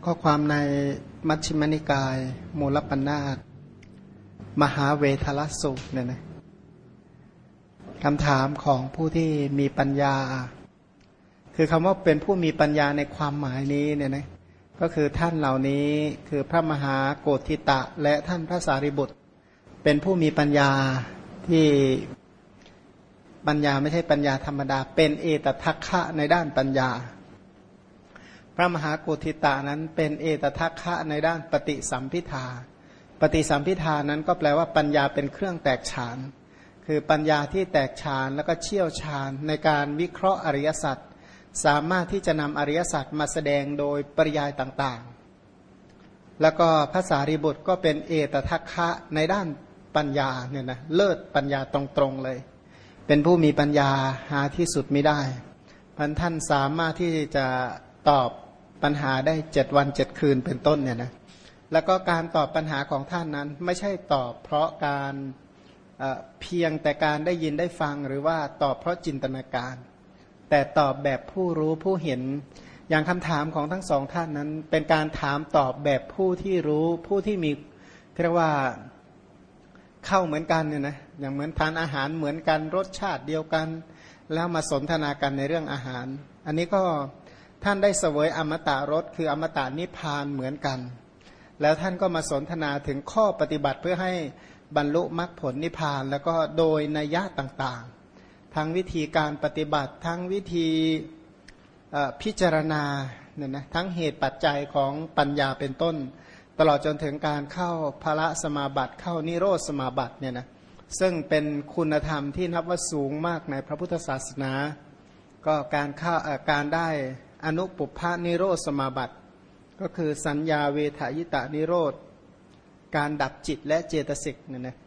ข้อความในมัชฌิมนิกายมูลปัญนาตมหาเวทลสูตรเนี่ยนะคำถามของผู้ที่มีปัญญาคือคำว่าเป็นผู้มีปัญญาในความหมายนี้เนี่ยนะก็คือท่านเหล่านี้คือพระมหาโกฏฐิตะและท่านพระสารีบุตรเป็นผู้มีปัญญาที่ปัญญาไม่ใช่ปัญญาธรรมดาเป็นเอตทัคคะในด้านปัญญาพระมหาโกฏฐิตะนั้นเป็นเอตทัคคะในด้านปฏิสัมภิทาปฏิสัมภิทานั้นก็แปลว่าปัญญาเป็นเครื่องแตกฉานคือปัญญาที่แตกฉานแล้วก็เชี่ยวชาญในการวิเคราะห์อริยสัจสามารถที่จะนำอริยสัจมาแสดงโดยปริยายต่างๆแล้วก็พระสารีบุตรก็เป็นเอตทัคคะในด้านปัญญาเนี่ยนะเลิศปัญญาตรงๆเลยเป็นผู้มีปัญญาหาที่สุดไม่ได้พันท่านสามารถที่จะตอบปัญหาได้7 วัน 7 คืนเป็นต้นเนี่ยนะแล้วก็การตอบปัญหาของท่านนั้นไม่ใช่ตอบเพราะการเพียงแต่การได้ยินได้ฟังหรือว่าตอบเพราะจินตนาการแต่ตอบแบบผู้รู้ผู้เห็นอย่างคำถามของทั้งสองท่านนั้นเป็นการถามตอบแบบผู้ที่รู้ผู้ที่มีเรียกว่าเข้าเหมือนกันเนี่ยนะอย่างเหมือนทานอาหารเหมือนกันรสชาติเดียวกันแล้วมาสนทนากันในเรื่องอาหารอันนี้ก็ท่านได้เสวยอมตะรสคืออมตะนิพพานเหมือนกันแล้วท่านก็มาสนทนาถึงข้อปฏิบัติเพื่อให้บรรลุมรรคผลนิพพานแล้วก็โดยนัยยะต่างๆทั้งวิธีการปฏิบัติทั้งวิธีพิจารณาเนี่ยนะทั้งเหตุปัจจัยของปัญญาเป็นต้นตลอดจนถึงการเข้าพละสมาบัติเข้านิโรธสมาบัติเนี่ยนะซึ่งเป็นคุณธรรมที่นับว่าสูงมากในพระพุทธศาสนาก็การได้อนุปุพพนิโรธสมาบัติก็คือสัญญาเวทายตานิโรธการดับจิตและเจตสิกเนี่ยนะ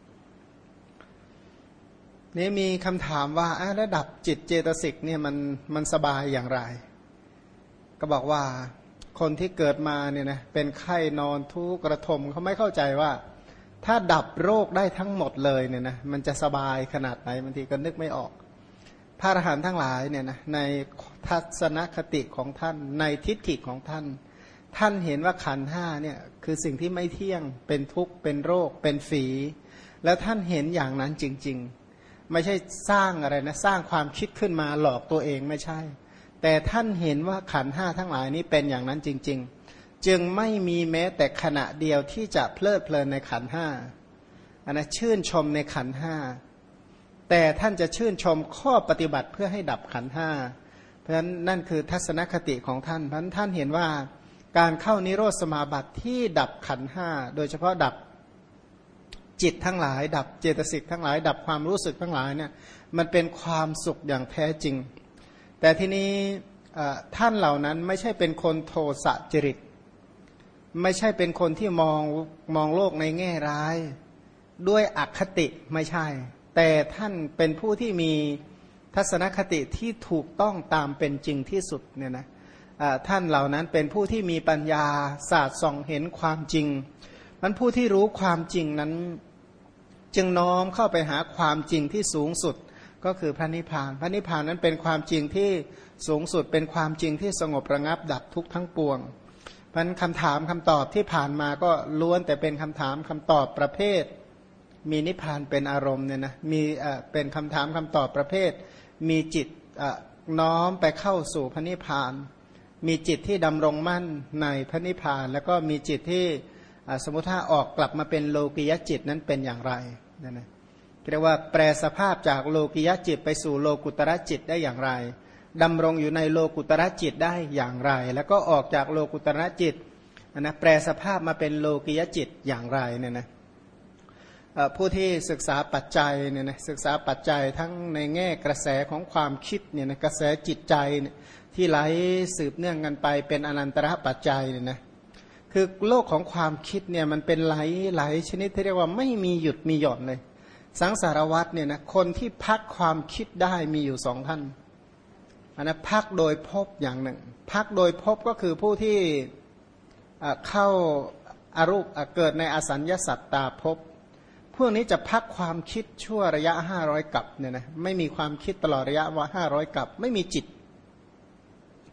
นี่มีคำถามว่าระดับจิตเจตสิกเนี่ยมันสบายอย่างไรก็บอกว่าคนที่เกิดมาเนี่ยนะเป็นไข้นอนทุกข์ระทมเขาไม่เข้าใจว่าถ้าดับโรคได้ทั้งหมดเลยเนี่ยนะมันจะสบายขนาดไหนบางทีก็นึกไม่ออกพระอรหันต์ทั้งหลายเนี่ยนะในทัศนคติของท่านในทิฏฐิของท่านท่านเห็นว่าขันธ์ห้าเนี่ยคือสิ่งที่ไม่เที่ยงเป็นทุกข์เป็นโรคเป็นฝีแล้วท่านเห็นอย่างนั้นจริงๆไม่ใช่สร้างอะไรนะสร้างความคิดขึ้นมาหลอกตัวเองไม่ใช่แต่ท่านเห็นว่าขันธ์ห้าทั้งหลายนี้เป็นอย่างนั้นจริงๆจึงไม่มีแม้แต่ขณะเดียวที่จะเพลิดเพลินในขันธ์ห้าอันนะชื่นชมในขันธ์ห้าแต่ท่านจะชื่นชมข้อปฏิบัติเพื่อให้ดับขันธ์ห้าเพราะฉะนั้นนั่นคือทัศนคติของท่านเพราะฉะนั้นท่านเห็นว่าการเข้านิโรธสมาบัติที่ดับขันธ์ห้าโดยเฉพาะดับจิตทั้งหลายดับเจตสิกทั้งหลายดับความรู้สึกทั้งหลายเนี่ยมันเป็นความสุขอย่างแท้จริงแต่ทีนี้ท่านเหล่านั้นไม่ใช่เป็นคนโทสะจริตไม่ใช่เป็นคนที่มองโลกในแง่ร้ายด้วยอคติไม่ใช่แต่ท่านเป็นผู้ที่มีทัศนคติที่ถูกต้องตามเป็นจริงที่สุดเนี่ยนะท่านเหล่านั้นเป็นผู้ที่มีปัญญาศาสตร์ส่องเห็นความจริงมันผู้ที่รู้ความจริงนั้นจึงน้อมเข้าไปหาความจริงที่สูงสุดก็คือพระนิพพานพระนิพพานนั้นเป็นความจริงที่สูงสุดเป็นความจริงที่สงบระงับดับทุกข์ทั้งปวงเพราะฉะนั้นคำถามคำตอบที่ผ่านมาก็ล้วนแต่เป็นคำถามคำตอบประเภทมีนิพพานเป็นอารมณ์เนี่ยนะมีเป็นคำถามคำตอบประเภทมีจิตน้อมไปเข้าสู่พระนิพพานมีจิตที่ดำรงมั่นในพระนิพพานแล้วก็มีจิตที่สมมติถ้าออกกลับมาเป็นโลกิยจิตนั้นเป็นอย่างไรนั่นนะเรียกว่าแปลสภาพจากโลกิยจิตไปสู่โลกุตระจิตได้อย่างไรดำรงอยู่ในโลกุตระจิตได้อย่างไรแล้วก็ออกจากโลกุตระจิตนะแปลสภาพมาเป็นโลกิยจิตอย่างไรเนี่ยนะผู้ที่ศึกษาปัจจัยเนี่ยนะศึกษาปัจจัยทั้งในแง่กระแสของความคิดเนี่ยนะกระแสจิตใจที่ไหลสืบเนื่องกันไปเป็นอนันตระปัจจัยเนี่ยนะคือโลกของความคิดเนี่ยมันเป็นไหลชนิดที่เรียกว่าไม่มีหยุดมีหย่อนเลยสังสารวัฏเนี่ยนะคนที่พักความคิดได้มีอยู่2ท่านอันนั้นพักโดยภพอย่างหนึ่งพักโดยภพก็คือผู้ที่เข้าอารูปเกิดในอสัญญสัตตาภพพวกนี้จะพักความคิดชั่วระยะ500กัปเนี่ยนะไม่มีความคิดตลอดระยะว่า500กัปไม่มีจิต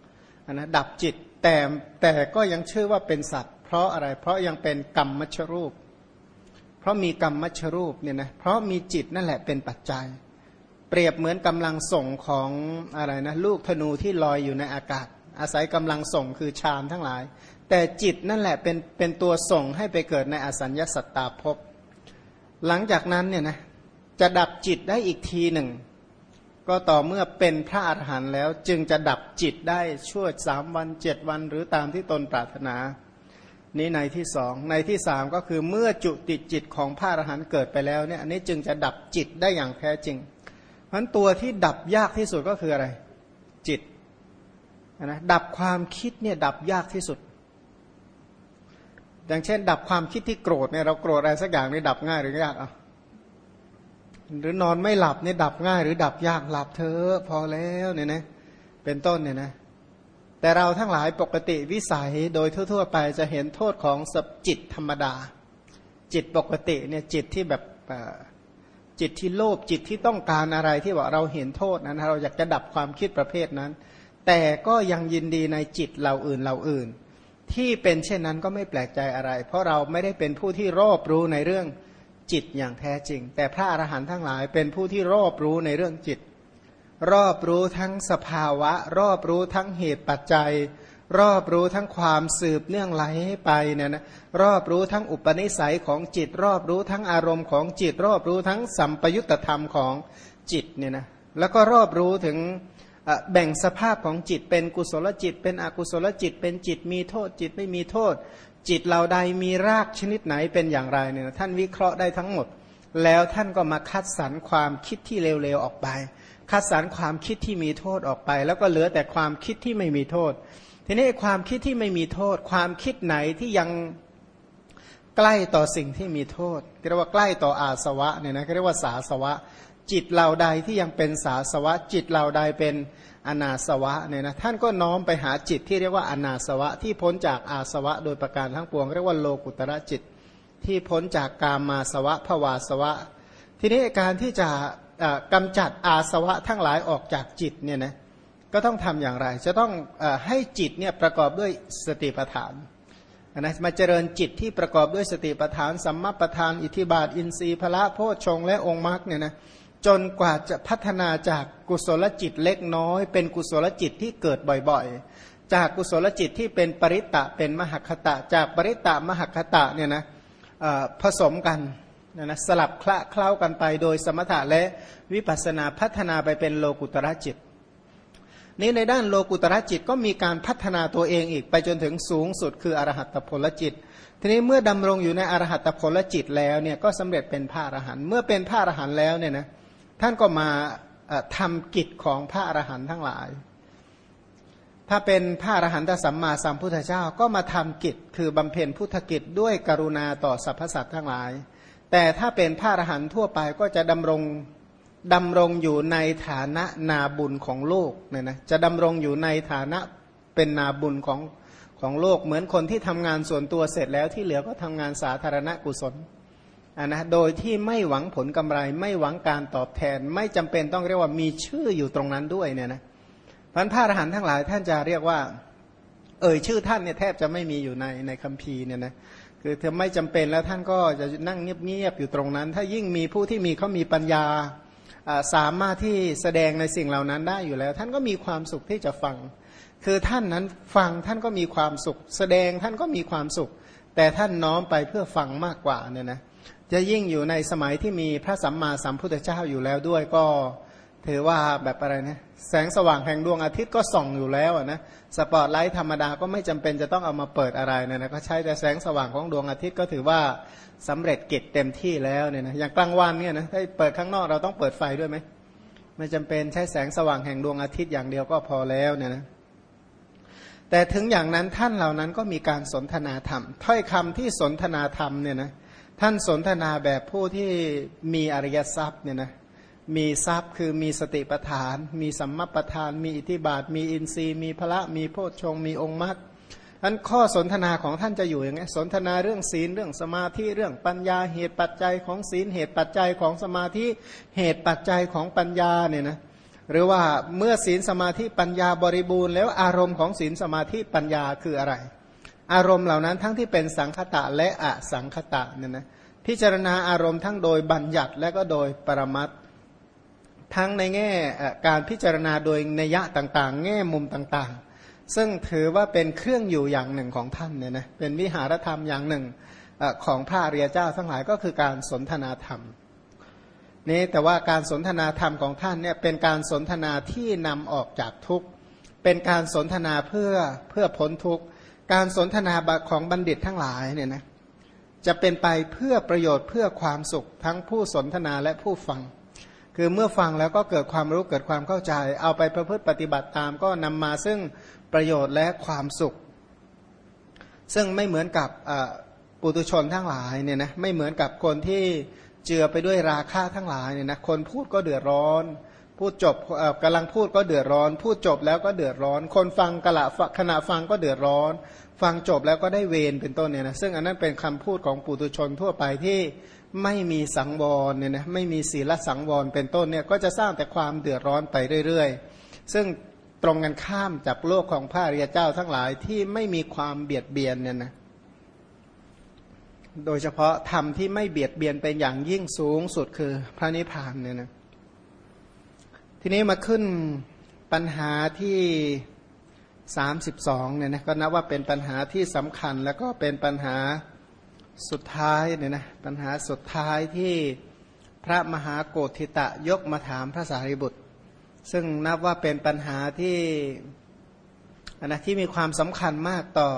นะดับจิตแต่ก็ยังชื่อว่าเป็นสัตว์เพราะอะไรเพราะยังเป็นกรรมมัชรูปเพราะมีกรรมมัชรูปเนี่ยนะเพราะมีจิตนั่นแหละเป็นปัจจัยเปรียบเหมือนกำลังส่งของอะไรนะลูกธนูที่ลอยอยู่ในอากาศอาศัยกำลังส่งคือฌานทั้งหลายแต่จิตนั่นแหละเป็นตัวส่งให้ไปเกิดในอสัญญสัตตาภพหลังจากนั้นเนี่ยนะจะดับจิตได้อีกทีหนึ่งก็ต่อเมื่อเป็นพระอรหันต์แล้วจึงจะดับจิตได้ชั่ว3 วัน 7 วันหรือตามที่ตนปรารถนานี้ในที่สองในที่สามก็คือเมื่อจุติจิตของพระอรหันต์เกิดไปแล้วเนี่ยอันนี้จึงจะดับจิตได้อย่างแท้จริงเพราะฉะนั้นตัวที่ดับยากที่สุดก็คืออะไรจิตนะดับความคิดเนี่ยดับยากที่สุดอย่างเช่นดับความคิดที่โกรธเนี่ยเราโกรธอะไรสักอย่างนี่ดับง่ายหรือยากอ่ะหรือนอนไม่หลับเนี่ยดับง่ายหรือดับยากหลับเธอพอแล้วเนี่ยนะเป็นต้นเนี่ยนะแต่เราทั้งหลายปกติวิสัยโดยทั่วๆไปจะเห็นโทษของจิตธรรมดาจิตปกติเนี่ยจิตที่แบบจิตที่โลภจิตที่ต้องการอะไรที่ว่าเราเห็นโทษนั้นเราอยากจะดับความคิดประเภทนั้นแต่ก็ยังยินดีในจิตเราอื่นที่เป็นเช่นนั้นก็ไม่แปลกใจอะไรเพราะเราไม่ได้เป็นผู้ที่รอบรู้ในเรื่องจิตอย่างแท้จริงแต่พระอรหันต์ทั้งหลายเป็นผู้ที่รอบรู้ในเรื่องจิตรอบรู้ทั้งสภาวะรอบรู้ทั้งเหตุปัจจัยรอบรู้ทั้งความสืบเนื่องไหลไปเนี่ยนะรอบรู้ทั้งอุปนิสัยของจิตรอบรู้ทั้งอารมณ์ของจิตรอบรู้ทั้งสัมปยุตตธรรมของจิตเนี่ยนะแล้วก็รอบรู้ถึงแบ่งสภาพของจิตเป็นกุศลจิตเป็นอกุศลจิตเป็นจิตมีโทษจิตไม่มีโทษจิตเหล่าใดมีรากชนิดไหนเป็นอย่างไรเนี่ยท่านวิเคราะห์ได้ทั้งหมดแล้วท่านก็มาคัดสรรความคิดที่เลวๆออกไปคัดสรรความคิดที่มีโทษออกไปแล้วก็เหลือแต่ความคิดที่ไม่มีโทษทีนี้ความคิดที่ไม่มีโทษความคิดไหนที่ยังใกล้ต่อสิ่งที่มีโทษเรียกว่าใกล้ต่ออาสวะเนี่ยนะเรียกว่าสาสวะจิตเหล่าใดที่ยังเป็นสาสวะจิตเหล่าใดเป็นอนาสวะเนี่ยนะท่านก็น้อมไปหาจิตที่เรียกว่าอนาสวะที่พ้นจากอาสวะโดยประการทั้งปวงเรียกว่าโลกุตระจิตที่พ้นจากกามาสวะภวาสวะทีนี้การที่จะกำจัดอาสวะทั้งหลายออกจากจิตเนี่ยนะก็ต้องทำอย่างไรจะต้องให้จิตเนี่ยประกอบด้วยสติปัฏฐานนะมาเจริญจิตที่ประกอบด้วยสติปัฏฐานสัมมาปัฏฐานอิทธิบาทอินทรีย์พละโพชฌงค์และองค์มรรคเนี่ยนะจนกว่าจะพัฒนาจากกุศลจิตเล็กน้อยเป็นกุศลจิตที่เกิดบ่อยๆจากกุศลจิตที่เป็นปริตตะเป็นมหคตะจากปริตตะมหคตะเนี่ยนะผสมกันนะสลับคละเคล้ากันไปโดยสมถะและวิปัสสนาพัฒนาไปเป็นโลกุตระจิตนี้ในด้านโลกุตระจิตก็มีการพัฒนาตัวเองอีกไปจนถึงสูงสุดคืออรหัตผลจิตทีนี้เมื่อดำรงอยู่ในอรหัตผลจิตแล้วเนี่ยก็สำเร็จเป็นพระอรหันต์เมื่อเป็นพระอรหันต์แล้วเนี่ยนะท่านก็มาทำกิจของพระอรหันต์ทั้งหลายถ้าเป็นพระอรหันตสัมมาสัมพุทธเจ้าก็มาทำกิจคือบำเพ็ญพุทธกิจด้วยกรุณาต่อสรรพสัตว์ทั้งหลายแต่ถ้าเป็นพระอรหันต์ทั่วไปก็จะดำรงอยู่ในฐานะนาบุญของโลกเนี่ยนะจะดำรงอยู่ในฐานะเป็นนาบุญของโลกเหมือนคนที่ทำงานส่วนตัวเสร็จแล้วที่เหลือก็ทำงานสาธารณกุศลนะโดยที่ไม่หวังผลกำไรไม่หวังการตอบแทนไม่จำเป็นต้องเรียกว่ามีชื่ออยู่ตรงนั้นด้วยเนี่ยนะพระอรหันต์ทั้งหลายท่านจะเรียกว่าชื่อท่านเนี่ยแทบจะไม่มีอยู่ในคัมภีร์เนี่ยนะคือถ้าไม่จำเป็นแล้วท่านก็จะนั่งเงียบๆอยู่ตรงนั้นถ้ายิ่งมีผู้ที่เขามีปัญญาสามารถที่แสดงในสิ่งเหล่านั้นได้อยู่แล้วท่านก็มีความสุขที่จะฟังคือท่านนั้นฟังท่านก็มีความสุขแสดงท่านก็มีความสุขแต่ท่านน้อมไปเพื่อฟังมากกว่าเนี่ยนะจะยิ่งอยู่ในสมัยที่มีพระสัมมาสัมพุทธเจ้าอยู่แล้วด้วยก็ถือว่าแบบอะไรนะแสงสว่างแห่งดวงอาทิตย์ก็ส่องอยู่แล้วนะสปอตไลท์ธรรมดาก็ไม่จำเป็นจะต้องเอามาเปิดอะไรนะก็ใช้แต่แสงสว่างของดวงอาทิตย์ก็ถือว่าสำเร็จกิจเต็มที่แล้วเนี่ยนะอย่างกลางวันเนี่ยนะถ้าเปิดข้างนอกเราต้องเปิดไฟด้วยไหมไม่จำเป็นใช้แสงสว่างแห่งดวงอาทิตย์อย่างเดียวก็พอแล้วเนี่ยนะแต่ถึงอย่างนั้นท่านเหล่านั้นก็มีการสนทนาธรรมถ้อยคำที่สนทนาธรรมเนี่ยนะท่านสนทนาแบบผู้ที่มีอริยทรัพย์เนี่ยนะมีทรัพย์คือมีสติปัฏฐานมีสัมมัปปทานมีอิทธิบาทมีอินทรีย์มีพละมีโพชฌงค์มีองค์มรรคอันข้อสนทนาของท่านจะอยู่อย่างไงสนทนาเรื่องศีลเรื่องสมาธิเรื่องปัญญาเหตุปัจจัยของศีลเหตุปัจจัยของสมาธิเหตุปัจจัยของปัญญาเนี่ยนะหรือว่าเมื่อศีลสมาธิปัญญาบริบูรณ์แล้วอารมณ์ของศีลสมาธิปัญญาคืออะไรอารมณ์เหล่านั้นทั้งที่เป็นสังคตะและอสังคตะเนี่ยนะพิจารณาอารมณ์ทั้งโดยบัญญัติและก็โดยปรมัตถ์ทั้งในแง่การพิจารณาโดยนัยยะต่างๆแง่มุมต่างๆซึ่งถือว่าเป็นเครื่องอยู่อย่างหนึ่งของท่านเนี่ยนะเป็นวิหารธรรมอย่างหนึ่งของพระอริยเจ้าทั้งหลายก็คือการสนทนาธรรมนี่แต่ว่าการสนทนาธรรมของท่านเนี่ยเป็นการสนทนาที่นำออกจากทุกข์เป็นการสนทนาเพื่อพ้นทุกข์การสนทนาของบัณฑิตทั้งหลายเนี่ยนะจะเป็นไปเพื่อประโยชน์เพื่อความสุขทั้งผู้สนทนาและผู้ฟังคือเมื่อฟังแล้วก็เกิดความรู้เกิดความเข้าใจเอาไปประพฤติปฏิบัติตามก็นำมาซึ่งประโยชน์และความสุขซึ่งไม่เหมือนกับปุถุชนทั้งหลายเนี่ยนะไม่เหมือนกับคนที่เจือไปด้วยราคะทั้งหลายเนี่ยนะคนพูดก็เดือดร้อนพูดจบกำลังพูดก็เดือดร้อนพูดจบแล้วก็เดือดร้อนคนฟังขณะฟังก็เดือดร้อนฟังจบแล้วก็ได้เวรเป็นต้นเนี่ยนะซึ่งอันนั้นเป็นคำพูดของปุถุชนทั่วไปที่ไม่มีสังวรเนี่ยนะไม่มีศีลสังวรเป็นต้นเนี่ยก็จะสร้างแต่ความเดือดร้อนไปเรื่อยๆซึ่งตรงกันข้ามจากโลกของพระอริยเจ้าทั้งหลายที่ไม่มีความเบียดเบียนเนี่ยนะโดยเฉพาะธรรมที่ไม่เบียดเบียนเป็นอย่างยิ่งสูงสุดคือพระนิพพานเนี่ยนะทีนี้มาขึ้นปัญหาที่32เนี่ยนะก็นับว่าเป็นปัญหาที่สำคัญแล้วก็เป็นปัญหาสุดท้ายเนี่ยนะปัญหาสุดท้ายที่พระมหาโกฏฐิตะยกมาถามพระสารีบุตรซึ่งนับว่าเป็นปัญหาที่มีความสำคัญมากต่อ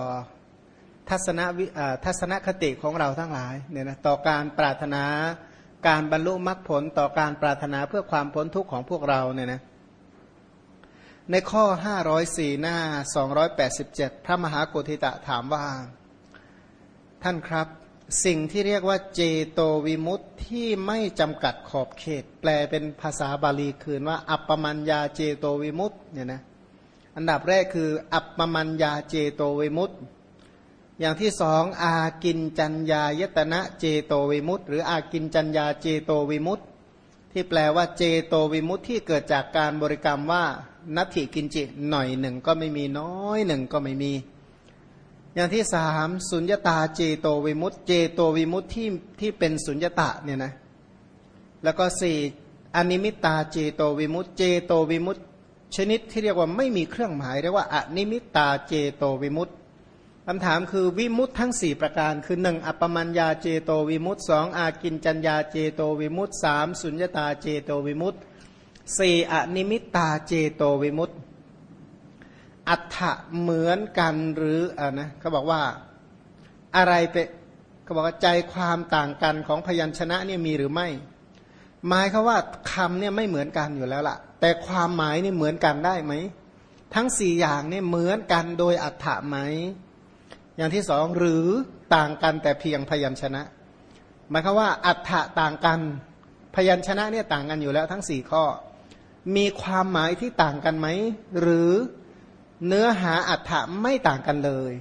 ทัศนคติของเราทั้งหลายเนี่ยนะต่อการปรารถนาการบรรลุมรรคผลต่อการปรารถนาเพื่อความพ้นทุกข์ของพวกเราเนี่ยนะในข้อ504หน้า287พระมหาโกฏฐิตะถามว่าท่านครับสิ่งที่เรียกว่าเจโตวิมุตติที่ไม่จำกัดขอบเขตแปลเป็นภาษาบาลีคืนว่าอัปปมัญญาเจโตวิมุตติเนี่ยนะอันดับแรกคืออัปปมัญญาเจโตวิมุตติอย่างที่สองอากินจัญญายตนะเจโตวิมุตติหรืออากินจัญญาเจโตวิมุตติที่แปลว่าเจโตวิมุตติที่เกิดจากการบริกรรมว่านัตถิกินจิหน่อยหนึ่งก็ไม่มีน้อยหนึ่งก็ไม่มีอย่างที่สามสุญญตาเจโตวิมุตติเจโตวิมุตติที่เป็นสุญญตาเนี่ยนะแล้วก็สี่อนิมิตตาเจโตวิมุตติเจโตวิมุตติชนิดที่เรียกว่าไม่มีเครื่องหมายเรียกว่าอนิมิตตาเจโตวิมุตติคำถามคือวิมุตติทั้ง4ประการคือ1อัปปมัญญาเจโตวิมุตติ2อากินจัญญาเจโตวิมุตติ3สุญญตาเจโตวิมุตติ4อนิมิตตาเจโตวิมุตติอัฏฐะเหมือนกันหรือนะเขาบอกว่าอะไรเป็นเขาบอกว่าใจความต่างกันของพยัญชนะเนี่ยมีหรือไม่หมายเขาว่าคำเนี่ยไม่เหมือนกันอยู่แล้วล่ะแต่ความหมายนี่เหมือนกันได้ไหมทั้ง4อย่างเนี่ยเหมือนกันโดยอัฏฐะไหมอย่างที่สองหรือต่างกันแต่เพียงพยัญชนะหมายความว่าอัฏฐะต่างกันพยัญชนะเนี่ยต่างกันอยู่แล้วทั้ง4ข้อมีความหมายที่ต่างกันไหมหรือเนื้อหาอัฏฐะไม่ต่างกันเลย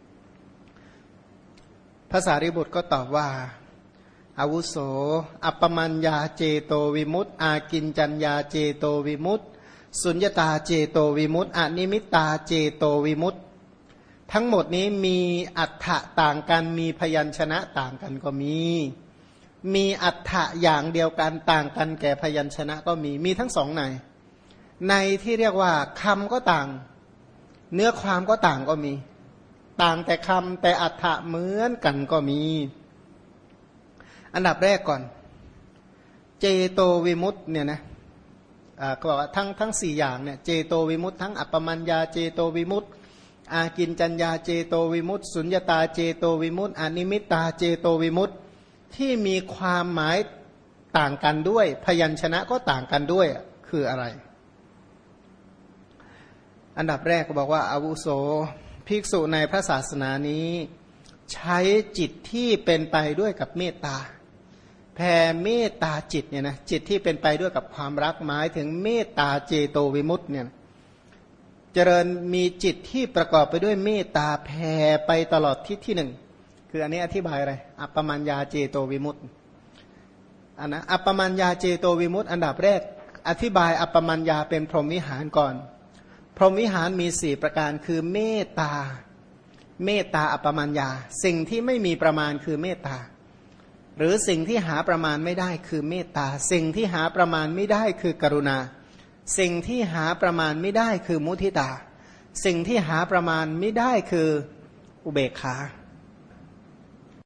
พระสารีบุตรก็ตอบว่าอาวุโสอัปปมัญญาเจโตวิมุตติอากินจัญญาเจโตวิมุตติสุญญตาเจโตวิมุตติอนิมิตตาเจโตวิมุตติทั้งหมดนี้มีอัฏฐะต่างกันมีพยัญชนะต่างกันก็มีอัฏฐะอย่างเดียวกันต่างกันแก่พยัญชนะก็มีทั้งสองในที่เรียกว่าคำก็ต่างเนื้อความก็ต่างก็มีต่างแต่คำแต่อัฏฐะเหมือนกันก็มีอันดับแรกก่อนเจโตวิมุตติเนี่ยนะก็บอกว่าทั้ง4อย่างเนี่ยเจโตวิมุตติทั้งอัปปมัญญาเจโตวิมุตติอากินจัญญาเจโตวิมุตติสุญญตาเจโตวิมุตติอนิมิตตาเจโตวิมุตติที่มีความหมายต่างกันด้วยพยัญชนะก็ต่างกันด้วยคืออะไรอันดับแรกก็บอกว่าอาวุโสภิกษุในพระศาสนานี้ใช้จิตที่เป็นไปด้วยกับเมตตาแผ่เมตตาจิตเนี่ยนะจิตที่เป็นไปด้วยกับความรักหมายถึงเมตตาเจโตวิมุตติเนี่ยเจริญมีจิตที่ประกอบไปด้วยเมตตาแผ่ไปตลอดทิศที่หนึ่งคืออันนี้อธิบายอะไรอัปปมัญญาเจโตวิมุตติอันนะอัปปมัญญาเจโตวิมุตติอันดับแรกอธิบายอัปปมัญญาเป็นพรหมวิหารก่อนพรหมวิหารมี4ประการคือเมตตาอัปปมัญญาสิ่งที่ไม่มีประมาณคือเมตตาหรือสิ่งที่หาประมาณไม่ได้คือเมตตาสิ่งที่หาประมาณไม่ได้คือกรุณาสิ่งที่หาประมาณไม่ได้คือมุทิตาสิ่งที่หาประมาณไม่ได้คืออุเบกขา